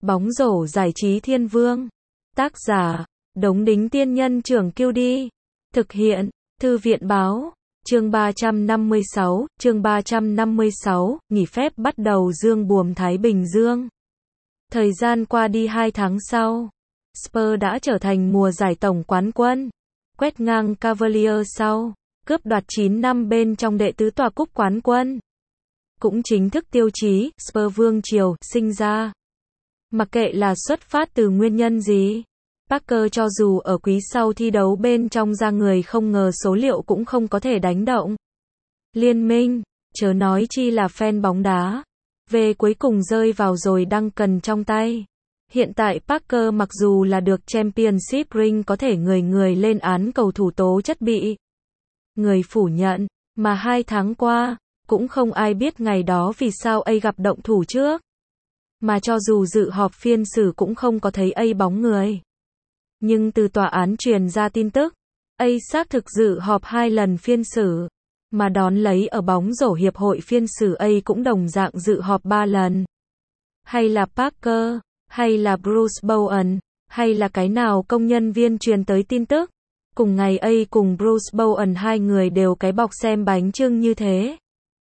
Bóng rổ giải trí thiên vương. Tác giả, Đống Đính Tiên Nhân Trưởng QD. Thực hiện, Thư viện Báo. Chương 356, nghỉ phép bắt đầu dương buồm Thái Bình Dương. Thời gian qua đi 2 tháng sau, Spurs đã trở thành mùa giải tổng quán quân, quét ngang Cavaliers sau, cướp đoạt 9 năm bên trong đệ tứ tòa cúp quán quân. Cũng chính thức tiêu chí, Spurs vương triều, sinh ra. Mặc kệ là xuất phát từ nguyên nhân gì, Parker cho dù ở quý sau thi đấu bên trong ra người không ngờ số liệu cũng không có thể đánh động liên minh, chớ nói chi là fan bóng đá. Về cuối cùng rơi vào rồi Duncan trong tay. Hiện tại Parker mặc dù là được Championship ring có thể người lên án cầu thủ tố chất bị người phủ nhận, mà 2 tháng qua, cũng không ai biết ngày đó vì sao A gặp động thủ trước. Mà cho dù dự họp phiên xử cũng không có thấy A bóng người. Nhưng từ tòa án truyền ra tin tức, A xác thực dự họp 2 lần phiên xử, mà đón lấy ở bóng rổ hiệp hội phiên xử A cũng đồng dạng dự họp 3 lần. Hay là Parker, hay là Bruce Bowen, hay là cái nào công nhân viên truyền tới tin tức. Cùng ngày A cùng Bruce Bowen hai người đều cái bọc xem bánh chưng như thế.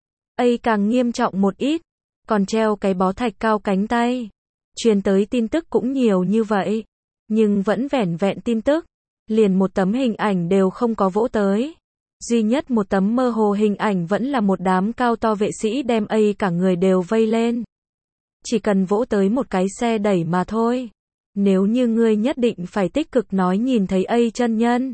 A càng nghiêm trọng một ít, còn treo cái bó thạch cao cánh tay. Truyền tới tin tức cũng nhiều như vậy, nhưng vẫn vẻn vẹn tin tức, liền một tấm hình ảnh đều không có vỗ tới. Duy nhất một tấm mơ hồ hình ảnh vẫn là một đám cao to vệ sĩ đem A cả người đều vây lên. Chỉ cần vỗ tới một cái xe đẩy mà thôi. Nếu như ngươi nhất định phải tích cực nói nhìn thấy A chân nhân.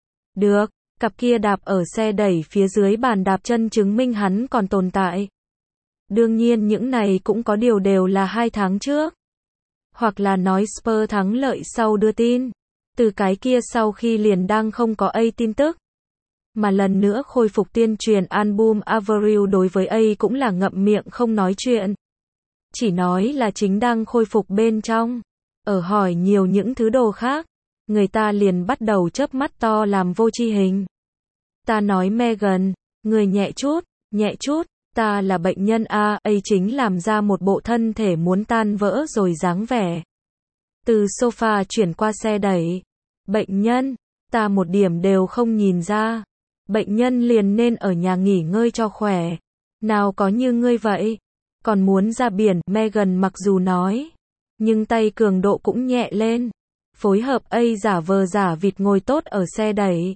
Được, cặp kia đạp ở xe đẩy phía dưới bàn đạp chân chứng minh hắn còn tồn tại. Đương nhiên những này cũng có điều đều là 2 tháng trước. Hoặc là nói Spurs thắng lợi sau đưa tin. Từ cái kia sau khi liền đang không có A tin tức. Mà lần nữa khôi phục tuyên truyền album Avril đối với A cũng là ngậm miệng không nói chuyện. Chỉ nói là chính đang khôi phục bên trong. Ở hỏi nhiều những thứ đồ khác, người ta liền bắt đầu chớp mắt to làm vô tri hình. Ta nói Megan, người nhẹ chút, ta là bệnh nhân A chính làm ra một bộ thân thể muốn tan vỡ rồi dáng vẻ. Từ sofa chuyển qua xe đẩy. Bệnh nhân, ta một điểm đều không nhìn ra. Bệnh nhân liền nên ở nhà nghỉ ngơi cho khỏe. Nào có như ngươi vậy. Còn muốn ra biển, Megan mặc dù nói. Nhưng tay cường độ cũng nhẹ lên. Phối hợp A giả vờ giả vịt ngồi tốt ở xe đẩy.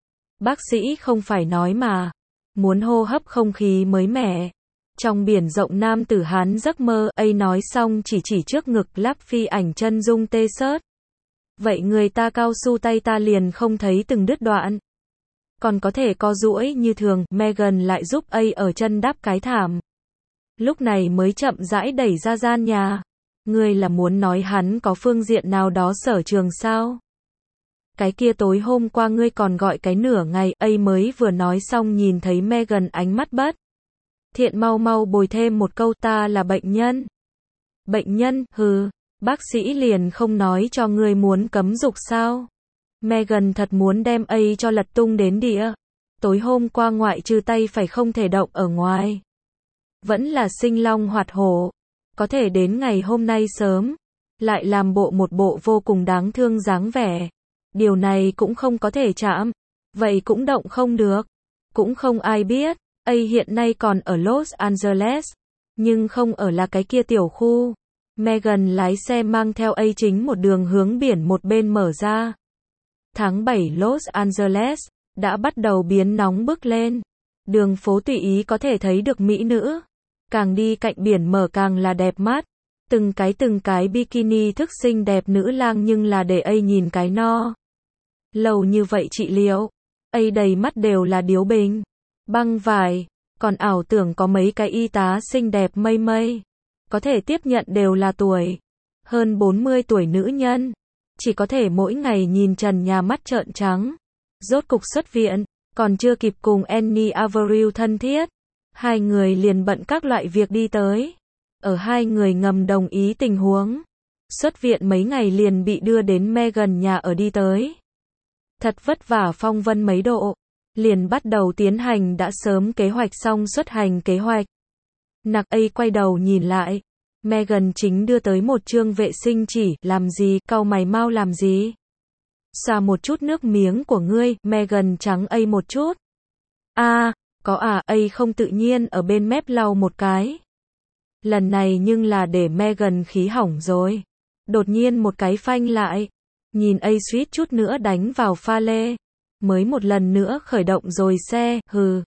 Bác sĩ không phải nói mà. Muốn hô hấp không khí mới mẻ. Trong biển rộng nam tử Hán giấc mơ, A nói xong chỉ trước ngực lắp phi ảnh chân dung t-shirt. Vậy người ta cao su tay ta liền không thấy từng đứt đoạn. Còn có thể co duỗi như thường, Megan lại giúp A ở chân đắp cái thảm. Lúc này mới chậm rãi đẩy ra gian nhà. Ngươi là muốn nói hắn có phương diện nào đó sở trường sao? Cái kia tối hôm qua ngươi còn gọi cái nửa ngày, A mới vừa nói xong nhìn thấy Megan ánh mắt bất thiện mau bồi thêm một câu ta là bệnh nhân. Bệnh nhân, hừ, bác sĩ liền không nói cho ngươi muốn cấm dục sao? Megan thật muốn đem A cho lật tung đến địa. Tối hôm qua ngoại trừ tay phải không thể động ở ngoài. Vẫn là sinh long hoạt hổ. Có thể đến ngày hôm nay sớm, lại làm một bộ vô cùng đáng thương dáng vẻ. Điều này cũng không có thể chạm. Vậy cũng động không được. Cũng không ai biết. A hiện nay còn ở Los Angeles. Nhưng không ở là cái kia tiểu khu. Megan lái xe mang theo A chính một đường hướng biển một bên mở ra. Tháng 7 Los Angeles đã bắt đầu biến nóng bức lên. Đường phố tùy ý có thể thấy được mỹ nữ. Càng đi cạnh biển mở càng là đẹp mắt. Từng cái bikini thức xinh đẹp nữ lang nhưng là để A nhìn cái no. Lâu như vậy trị liệu. A đầy mắt đều là điếu bình. Băng vải. Còn ảo tưởng có mấy cái y tá xinh đẹp mây. Có thể tiếp nhận đều là tuổi. Hơn 40 tuổi nữ nhân. Chỉ có thể mỗi ngày nhìn trần nhà mắt trợn trắng. Rốt cục xuất viện. Còn chưa kịp cùng Annie Avril thân thiết. Hai người liền bận các loại việc đi tới. Ở hai người ngầm đồng ý tình huống. Xuất viện mấy ngày liền bị đưa đến Megan nhà ở đi tới. Thật vất vả phong vân mấy độ. Liền bắt đầu tiến hành đã sớm kế hoạch xong xuất hành kế hoạch. Nặc A quay đầu nhìn lại. Megan chính đưa tới một chương vệ sinh chỉ, làm gì, cau mày mau làm gì? Xoa một chút nước miếng của ngươi, Megan trắng A một chút. Có A không tự nhiên ở bên mép lau một cái. Lần này nhưng là để Megan khí hỏng rồi. Đột nhiên một cái phanh lại. Nhìn A suýt chút nữa đánh vào pha lê. Mới một lần nữa khởi động rồi xe,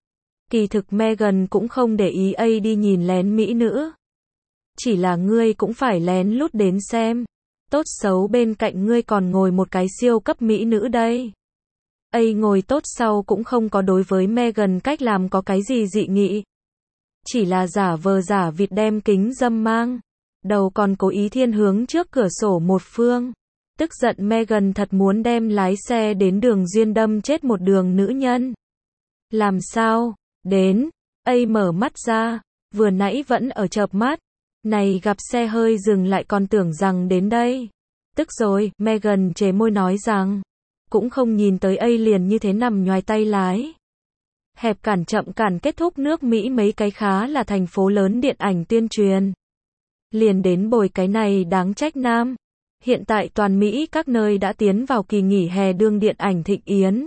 Kỳ thực Megan cũng không để ý A đi nhìn lén mỹ nữ. Chỉ là ngươi cũng phải lén lút đến xem. Tốt xấu bên cạnh ngươi còn ngồi một cái siêu cấp mỹ nữ đây. A ngồi tốt sau cũng không có đối với Megan cách làm có cái gì dị nghị. Chỉ là giả vờ giả vịt đem kính râm mang. Đầu còn cố ý thiên hướng trước cửa sổ một phương. Tức giận Megan thật muốn đem lái xe đến đường duyên đâm chết một đường nữ nhân. Làm sao? Đến. A mở mắt ra. Vừa nãy vẫn ở chợp mắt. Này gặp xe hơi dừng lại còn tưởng rằng đến đây. Tức rồi, Megan chề môi nói rằng. Cũng không nhìn tới A liền như thế nằm nhoài tay lái. Hẹp cản chậm cản kết thúc nước Mỹ mấy cái khá là thành phố lớn điện ảnh tuyên truyền. Liền đến bồi cái này đáng trách nam. Hiện tại toàn Mỹ các nơi đã tiến vào kỳ nghỉ hè đương điện ảnh thịnh yến.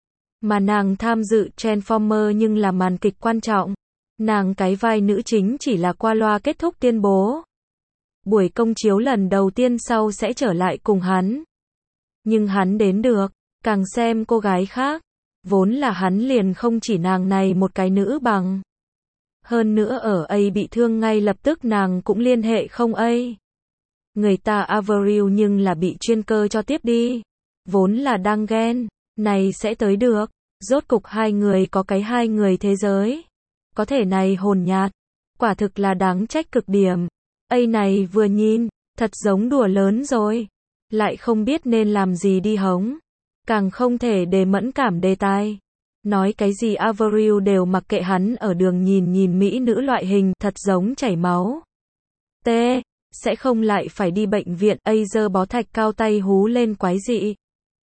Mà nàng tham dự Transformer nhưng là màn kịch quan trọng. Nàng cái vai nữ chính chỉ là qua loa kết thúc tuyên bố. Buổi công chiếu lần đầu tiên sau sẽ trở lại cùng hắn. Nhưng hắn đến được, càng xem cô gái khác. Vốn là hắn liền không chỉ nàng này một cái nữ bằng. Hơn nữa ở A bị thương ngay lập tức nàng cũng liên hệ không A. Người ta Avril nhưng là bị chuyên cơ cho tiếp đi. Vốn là đang ghen, này sẽ tới được. Rốt cục hai người có cái hai người thế giới. Có thể này hồn nhạt. Quả thực là đáng trách cực điểm. A này vừa nhìn, thật giống đùa lớn rồi. Lại không biết nên làm gì đi hống. Càng không thể để mẫn cảm đề tài. Nói cái gì Avril đều mặc kệ hắn ở đường nhìn mỹ nữ loại hình thật giống chảy máu. Sẽ không lại phải đi bệnh viện. A giơ bó thạch cao tay hú lên quái dị.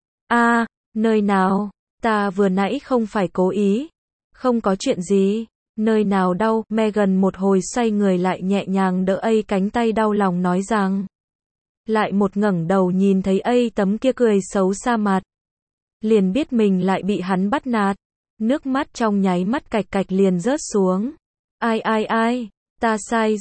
Nơi nào? Ta vừa nãy không phải cố ý. Không có chuyện gì. Nơi nào đau? Megan một hồi xoay người lại nhẹ nhàng đỡ A cánh tay đau lòng nói rằng. Lại một ngẩng đầu nhìn thấy A tấm kia cười xấu xa mặt. Liền biết mình lại bị hắn bắt nạt. Nước mắt trong nháy mắt cạch cạch liền rớt xuống. Ai, ta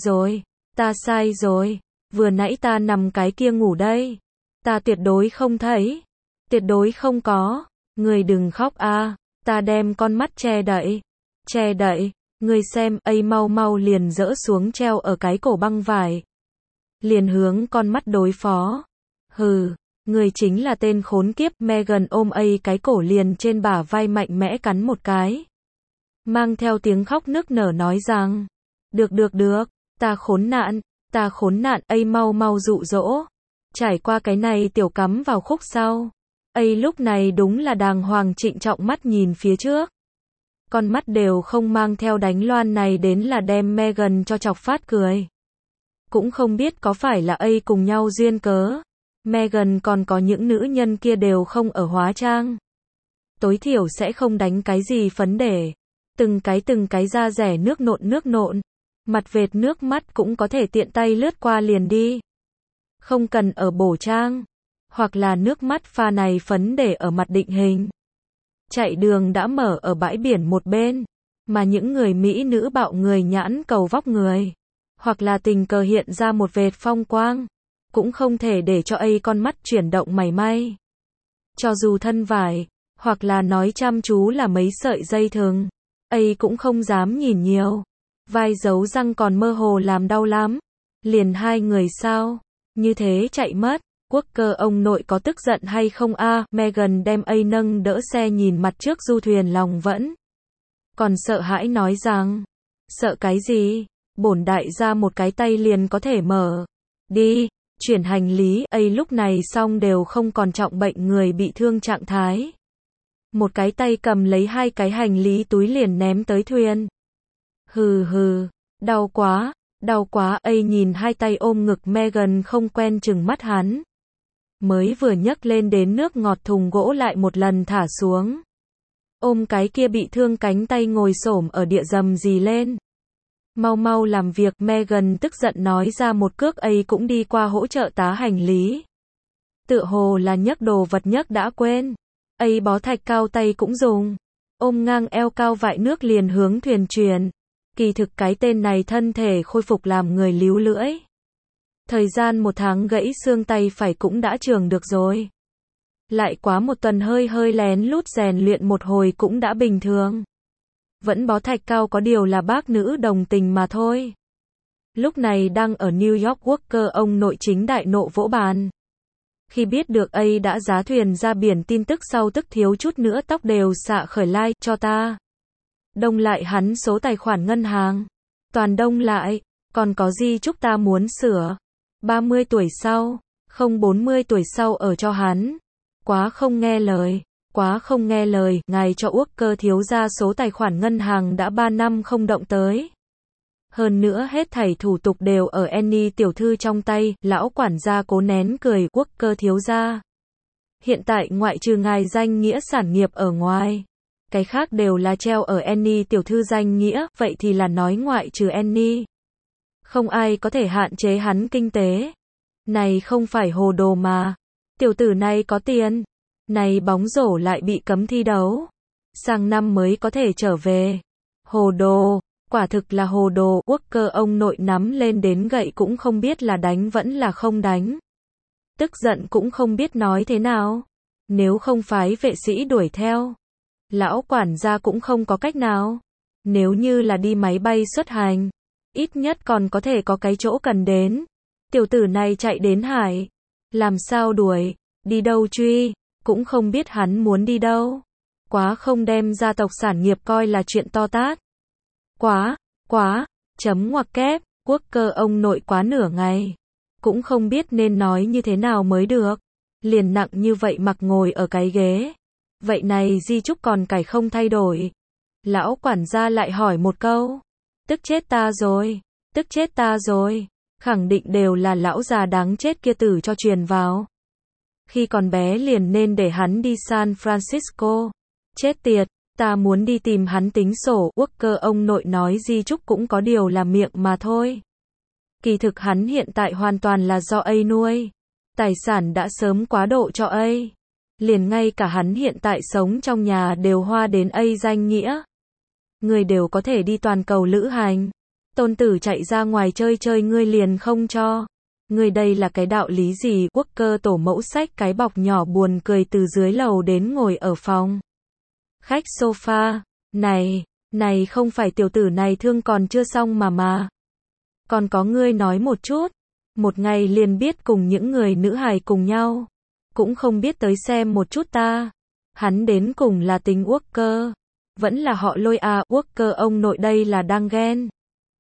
sai rồi. Vừa nãy ta nằm cái kia ngủ đây. Ta tuyệt đối không thấy. Tuyệt đối không có. Người đừng khóc ta đem con mắt che đậy. Người xem, A mau liền dỡ xuống treo ở cái cổ băng vải. Liền hướng con mắt đối phó. Người chính là tên khốn kiếp. Megan ôm A cái cổ liền trên bả vai mạnh mẽ cắn một cái. Mang theo tiếng khóc nức nở nói rằng. Được, ta khốn nạn. A mau dụ dỗ. Trải qua cái này tiểu cắm vào khúc sau. A lúc này đúng là đàng hoàng trịnh trọng mắt nhìn phía trước. Con mắt đều không mang theo đánh loan này đến là đem Megan cho chọc phát cười. Cũng không biết có phải là A cùng nhau duyên cớ. Megan còn có những nữ nhân kia đều không ở hóa trang. Tối thiểu sẽ không đánh cái gì phấn để. Từng cái da rẻ nước nộn. Mặt vệt nước mắt cũng có thể tiện tay lướt qua liền đi. Không cần ở bổ trang. Hoặc là nước mắt pha này phấn để ở mặt định hình. Chạy đường đã mở ở bãi biển một bên. Mà những người mỹ nữ bạo người nhãn cầu vóc người. Hoặc là tình cờ hiện ra một vệt phong quang. Cũng không thể để cho A con mắt chuyển động mảy may. Cho dù thân vải. Hoặc là nói chăm chú là mấy sợi dây thừng. A cũng không dám nhìn nhiều. Vai giấu răng còn mơ hồ làm đau lắm. Liền hai người sao? Như thế chạy mất. Quốc cơ ông nội có tức giận hay không Megan đem A nâng đỡ xe nhìn mặt trước du thuyền lòng vẫn. Còn sợ hãi nói rằng. Sợ cái gì? Bổn đại gia một cái tay liền có thể mở. Đi, chuyển hành lý. A lúc này xong đều không còn trọng bệnh người bị thương trạng thái. Một cái tay cầm lấy hai cái hành lý túi liền ném tới thuyền. Đau quá. A nhìn hai tay ôm ngực Megan không quen chừng mắt hắn. Mới vừa nhấc lên đến nước ngọt thùng gỗ lại một lần thả xuống. Ôm cái kia bị thương cánh tay ngồi xổm ở địa dầm gì lên. Mau mau làm việc, Megan tức giận nói ra một cước ấy cũng đi qua hỗ trợ tá hành lý. Tựa hồ là nhấc đồ vật nhấc đã quên. Ấy bó thạch cao tay cũng dùng. Ôm ngang eo cao vại nước liền hướng thuyền chuyển. Kỳ thực cái tên này thân thể khôi phục làm người líu lưỡi. Thời gian 1 tháng gãy xương tay phải cũng đã trường được rồi. Lại quá 1 tuần hơi lén lút rèn luyện một hồi cũng đã bình thường. Vẫn bó thạch cao có điều là bác nữ đồng tình mà thôi. Lúc này đang ở New York, Walker ông nội chính đại nộ vỗ bàn. Khi biết được A đã giá thuyền ra biển tin tức sau tức thiếu chút nữa tóc đều xạ khởi lai, cho ta. Đông lại hắn số tài khoản ngân hàng. Toàn đông lại, còn có gì chúc ta muốn sửa. 30 tuổi sau, không 40 tuổi sau ở cho hắn. Quá không nghe lời. Quá không nghe lời, ngài cho Walker thiếu gia số tài khoản ngân hàng đã 3 năm không động tới. Hơn nữa hết thảy thủ tục đều ở Annie tiểu thư trong tay, lão quản gia cố nén cười, Walker thiếu gia. Hiện tại ngoại trừ ngài danh nghĩa sản nghiệp ở ngoài, cái khác đều là treo ở Annie tiểu thư danh nghĩa, vậy thì là nói ngoại trừ Annie. Không ai có thể hạn chế hắn kinh tế. Này không phải hồ đồ mà. Tiểu tử này có tiền. Này bóng rổ lại bị cấm thi đấu. Sang năm mới có thể trở về. Hồ đồ, quả thực là hồ đồ. Walker ông nội nắm lên đến gậy cũng không biết là đánh vẫn là không đánh. Tức giận cũng không biết nói thế nào. Nếu không phái vệ sĩ đuổi theo, lão quản gia cũng không có cách nào. Nếu như là đi máy bay xuất hành, ít nhất còn có thể có cái chỗ cần đến. Tiểu tử này chạy đến hải. Làm sao đuổi, đi đâu truy, cũng không biết hắn muốn đi đâu. Quá không đem gia tộc sản nghiệp coi là chuyện to tát. Quá, chấm ngoặc kép, Walker ông nội quá nửa ngày. Cũng không biết nên nói như thế nào mới được. Liền nặng như vậy mặc ngồi ở cái ghế. Vậy này di chúc còn cải không thay đổi. Lão quản gia lại hỏi một câu. Tức chết ta rồi. Tức chết ta rồi. Khẳng định đều là lão già đáng chết kia tử cho truyền vào. Khi còn bé liền nên để hắn đi San Francisco. Chết tiệt, ta muốn đi tìm hắn tính sổ. Walker ông nội nói di chúc cũng có điều là miệng mà thôi. Kỳ thực hắn hiện tại hoàn toàn là do A nuôi. Tài sản đã sớm quá độ cho A. Liền ngay cả hắn hiện tại sống trong nhà đều hoa đến A danh nghĩa. Người đều có thể đi toàn cầu lữ hành. Tôn tử chạy ra ngoài chơi chơi ngươi liền không cho. Ngươi đây là cái đạo lý gì? Walker tổ mẫu xách cái bọc nhỏ buồn cười từ dưới lầu đến ngồi ở phòng khách sofa. Này không phải tiểu tử này thương còn chưa xong mà. Còn có ngươi nói một chút. Một ngày liền biết cùng những người nữ hài cùng nhau. Cũng không biết tới xem một chút ta. Hắn đến cùng là tính Walker. Vẫn là họ Lôi à, Walker ông nội đây là đang ghen.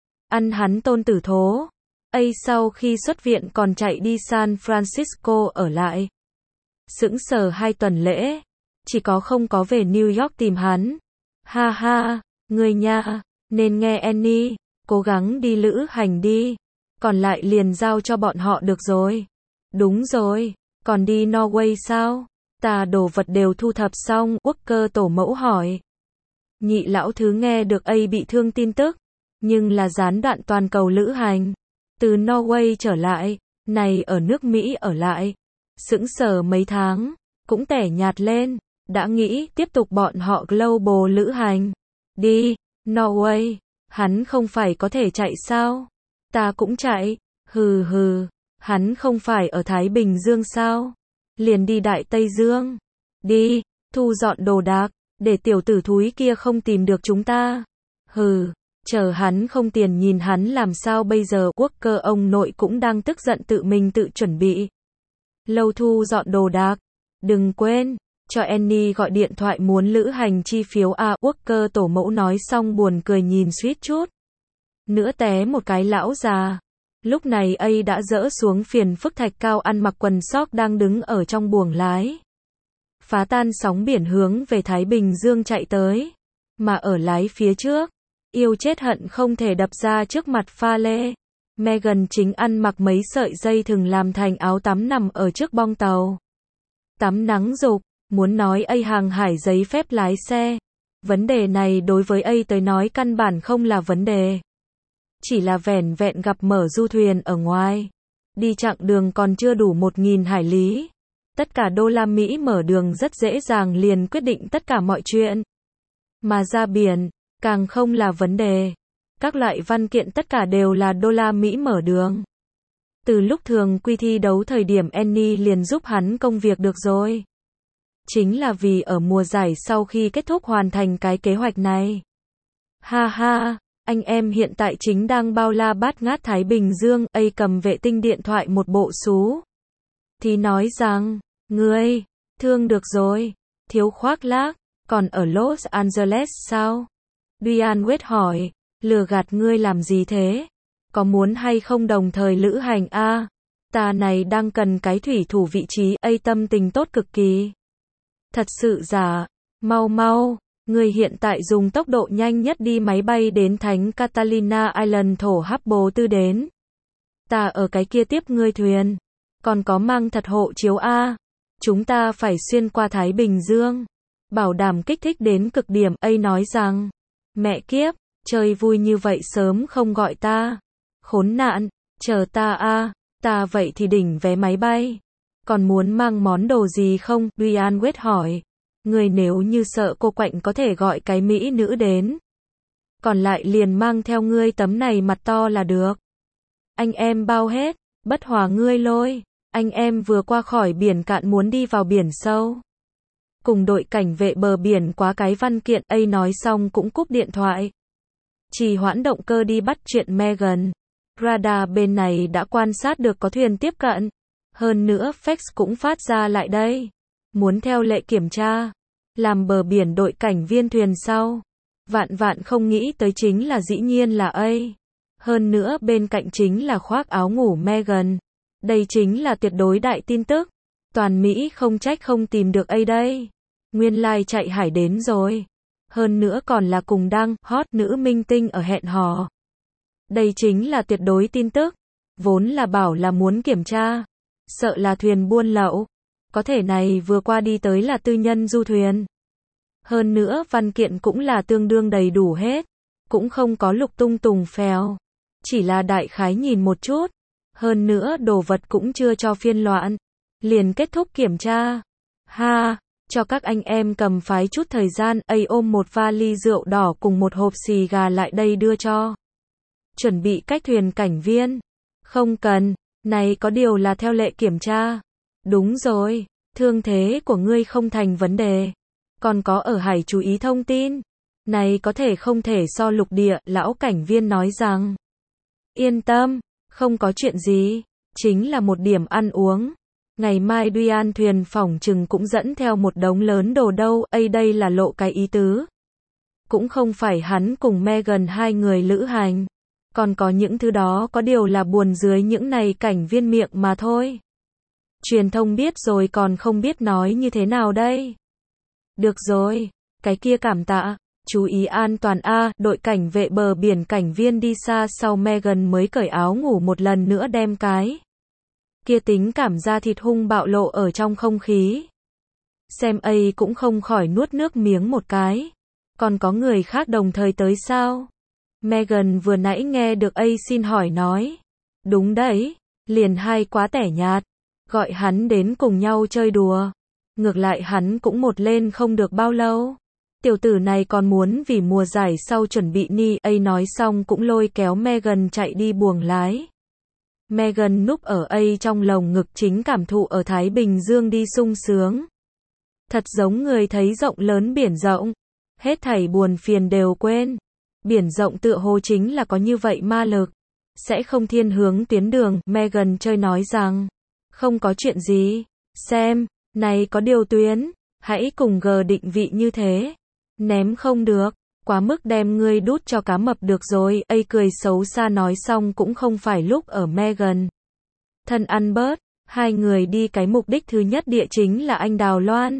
Ăn hắn tôn tử thố. A sau khi xuất viện còn chạy đi San Francisco ở lại. Sững sờ 2 tuần lễ. Chỉ có không có về New York tìm hắn. Ha ha, người nha, nên nghe Annie, cố gắng đi lữ hành đi. Còn lại liền giao cho bọn họ được rồi. Đúng rồi, còn đi Norway sao? Ta đồ vật đều thu thập xong, Walker tổ mẫu hỏi. Nhị lão thứ nghe được A bị thương tin tức. Nhưng là gián đoạn toàn cầu lữ hành. Từ Norway trở lại, này ở nước Mỹ ở lại. Sững sờ mấy tháng, cũng tẻ nhạt lên. Đã nghĩ tiếp tục bọn họ global lữ hành. Đi, Norway, hắn không phải có thể chạy sao? Ta cũng chạy, hừ, hắn không phải ở Thái Bình Dương sao? Liền đi Đại Tây Dương. Đi, thu dọn đồ đạc, để tiểu tử thúi kia không tìm được chúng ta. Hừ, chờ hắn không tiền nhìn hắn làm sao bây giờ? Walker ông nội cũng đang tức giận tự mình tự chuẩn bị. Lâu thu dọn đồ đạc, đừng quên. Cho Annie gọi điện thoại muốn lữ hành chi phiếu à, Walker tổ mẫu nói xong buồn cười nhìn suýt chút nữa té một cái lão già. Lúc này A đã dỡ xuống phiền phức thạch cao ăn mặc quần sóc đang đứng ở trong buồng lái. Phá tan sóng biển hướng về Thái Bình Dương chạy tới. Mà ở lái phía trước, yêu chết hận không thể đập ra trước mặt pha lê. Megan chính ăn mặc mấy sợi dây thừng làm thành áo tắm nằm ở trước bong tàu. Tắm nắng rục. Muốn nói A hàng hải giấy phép lái xe. Vấn đề này đối với A tới nói căn bản không là vấn đề. chỉ là vẻn vẹn gặp mở du thuyền ở ngoài. Đi chặng đường còn chưa đủ 1.000 hải lý. Tất cả đô la Mỹ mở đường rất dễ dàng liền quyết định tất cả mọi chuyện. Mà ra biển, càng không là vấn đề. Các loại văn kiện tất cả đều là đô la Mỹ mở đường. Từ lúc thường quy thi đấu thời điểm Annie liền giúp hắn công việc được rồi. Chính là vì ở mùa giải sau khi kết thúc hoàn thành cái kế hoạch này. Ha ha, anh em hiện tại chính đang bao la bát ngát Thái Bình Dương, cầm vệ tinh điện thoại một bộ xú. Thì nói rằng, ngươi, thương được rồi, thiếu khoác lác, còn ở Los Angeles sao? Dwayne Wade hỏi, lừa gạt ngươi làm gì thế? Có muốn hay không đồng thời lữ hành a? Ta này đang cần cái thủy thủ vị trí, tâm tình tốt cực kỳ. Thật sự giả, mau mau, ngươi hiện tại dùng tốc độ nhanh nhất đi máy bay đến Thánh Catalina Island thổ Hubble tư đến. Ta ở cái kia tiếp ngươi thuyền. Còn có mang thật hộ chiếu a. Chúng ta phải xuyên qua Thái Bình Dương. Bảo đảm kích thích đến cực điểm, nói rằng. Mẹ kiếp, chơi vui như vậy sớm không gọi ta. Khốn nạn, chờ ta a. Ta vậy thì đỉnh vé máy bay. Còn muốn mang món đồ gì không? Dwayne Wade hỏi. Người nếu như sợ cô quạnh có thể gọi cái mỹ nữ đến. Còn lại liền mang theo ngươi tấm này mặt to là được. Anh em bao hết, bất hòa ngươi lôi. Anh em vừa qua khỏi biển cạn muốn đi vào biển sâu. Cùng đội cảnh vệ bờ biển quá cái văn kiện, nói xong cũng cúp điện thoại. Trì hoãn động cơ đi bắt chuyện Megan. Radar bên này đã quan sát được có thuyền tiếp cận. Hơn nữa fax cũng phát ra lại đây. Muốn theo lệ kiểm tra. Làm bờ biển đội cảnh viên thuyền sau. Vạn không nghĩ tới chính là dĩ nhiên là Hơn nữa bên cạnh chính là khoác áo ngủ Megan. Đây chính là tuyệt đối đại tin tức. Toàn Mỹ không trách không tìm được đây. Nguyên lai chạy hải đến rồi. Hơn nữa còn là cùng đăng hot nữ minh tinh ở hẹn hò. Đây chính là tuyệt đối tin tức. Vốn là bảo là muốn kiểm tra. Sợ là thuyền buôn lậu. Có thể này vừa qua đi tới là tư nhân du thuyền. Hơn nữa văn kiện cũng là tương đương đầy đủ hết. Cũng không có lục tung tùng phèo. Chỉ là đại khái nhìn một chút. Hơn nữa đồ vật cũng chưa cho phiên loạn. Liền kết thúc kiểm tra. Ha, cho các anh em cầm phái chút thời gian, ôm một vali rượu đỏ cùng một hộp xì gà lại đây đưa cho. Chuẩn bị cách thuyền cảnh viên. Không cần, này có điều là theo lệ kiểm tra. Đúng rồi, thương thế của ngươi không thành vấn đề. Còn có ở hải chú ý thông tin. Này có thể không thể so lục địa, lão cảnh viên nói rằng. Yên tâm, không có chuyện gì, chính là một điểm ăn uống. Ngày mai Dwayne thuyền phỏng chừng cũng dẫn theo một đống lớn đồ đâu, đây là lộ cái ý tứ. Cũng không phải hắn cùng Megan hai người lữ hành. Còn có những thứ đó có điều là buồn dưới những này cảnh viên miệng mà thôi. Truyền thông biết rồi còn không biết nói như thế nào đây. Được rồi, cái kia cảm tạ. Chú ý an toàn a. Đội cảnh vệ bờ biển cảnh viên đi xa sau Megan mới cởi áo ngủ một lần nữa đem cái kia tính cảm da thịt hung bạo lộ ở trong không khí. Xem cũng không khỏi nuốt nước miếng một cái. Còn có người khác đồng thời tới sao? Megan vừa nãy nghe được xin hỏi nói. Đúng đấy, liền hai quá tẻ nhạt. Gọi hắn đến cùng nhau chơi đùa. Ngược lại hắn cũng một lên không được bao lâu. Tiểu tử này còn muốn vì mùa giải sau chuẩn bị nói xong cũng lôi kéo Megan chạy đi buồng lái. Megan núp ở trong lồng ngực chính cảm thụ ở Thái Bình Dương đi sung sướng. Thật giống người thấy rộng lớn biển rộng. Hết thảy buồn phiền đều quên. Biển rộng tựa hồ chính là có như vậy ma lực. Sẽ không thiên hướng tuyến đường, Megan chơi nói rằng. Không có chuyện gì. Xem, này có điều tuyến. Hãy cùng G định vị như thế. Ném không được. Quá mức đem ngươi đút cho cá mập được rồi. Cười xấu xa nói xong cũng không phải lúc ở Megan. Thân ăn bớt. Hai người đi cái mục đích thứ nhất địa chính là Anh Đào Loan.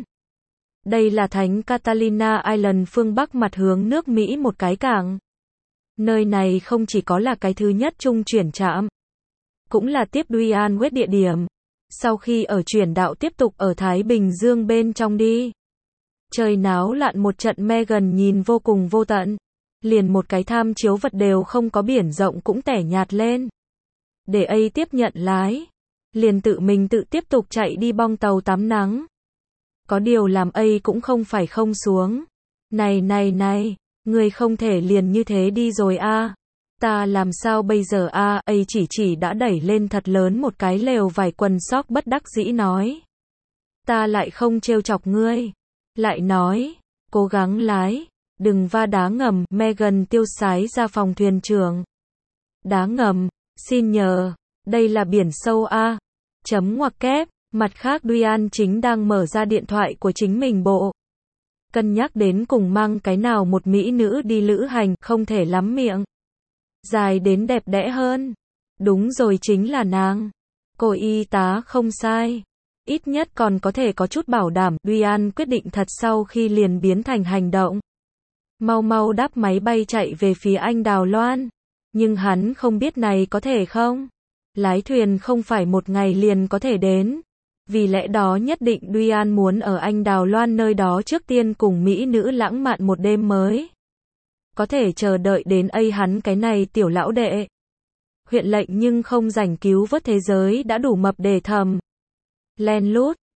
Đây là Thánh Catalina Island phương Bắc mặt hướng nước Mỹ một cái cảng. Nơi này không chỉ có là cái thứ nhất trung chuyển trạm. Cũng là tiếp Dwayne Wade địa điểm. Sau khi ở chuyển đạo tiếp tục ở Thái Bình Dương bên trong đi. Trời náo loạn một trận Megan nhìn vô cùng vô tận. liền một cái tham chiếu vật đều không có, biển rộng cũng tẻ nhạt lên. Để ấy tiếp nhận lái, liền tự mình tự tiếp tục chạy đi bong tàu tắm nắng. Có điều làm ấy cũng không phải không xuống. Này, người không thể liền như thế đi rồi a. Ta làm sao bây giờ a? Ấy chỉ đã đẩy lên thật lớn một cái lều vải quần sóc bất đắc dĩ nói. Ta lại không trêu chọc ngươi. Lại nói, cố gắng lái, đừng va đá ngầm. Megan tiêu sái ra phòng thuyền trưởng. Đá ngầm, xin nhờ, đây là biển sâu a. Chấm ngoặc kép. Mặt khác Duyan chính đang mở ra điện thoại của chính mình bộ. Cân nhắc đến cùng mang cái nào một mỹ nữ đi lữ hành, không thể lắm miệng. Dài đến đẹp đẽ hơn. Đúng rồi, chính là nàng. Cô y tá không sai. Ít nhất còn có thể có chút bảo đảm. Duyan quyết định thật sau khi liền biến thành hành động. Mau đáp máy bay chạy về phía Anh Đào Loan. Nhưng hắn không biết này có thể không? Lái thuyền không phải một ngày liền có thể đến. Vì lẽ đó nhất định Duyan muốn ở Anh Đào Loan nơi đó trước tiên cùng mỹ nữ lãng mạn một đêm mới. Có thể chờ đợi đến ấy hắn cái này tiểu lão đệ. Huyện lệnh nhưng không rảnh cứu vớt thế giới đã đủ mập để thầm. Len lút,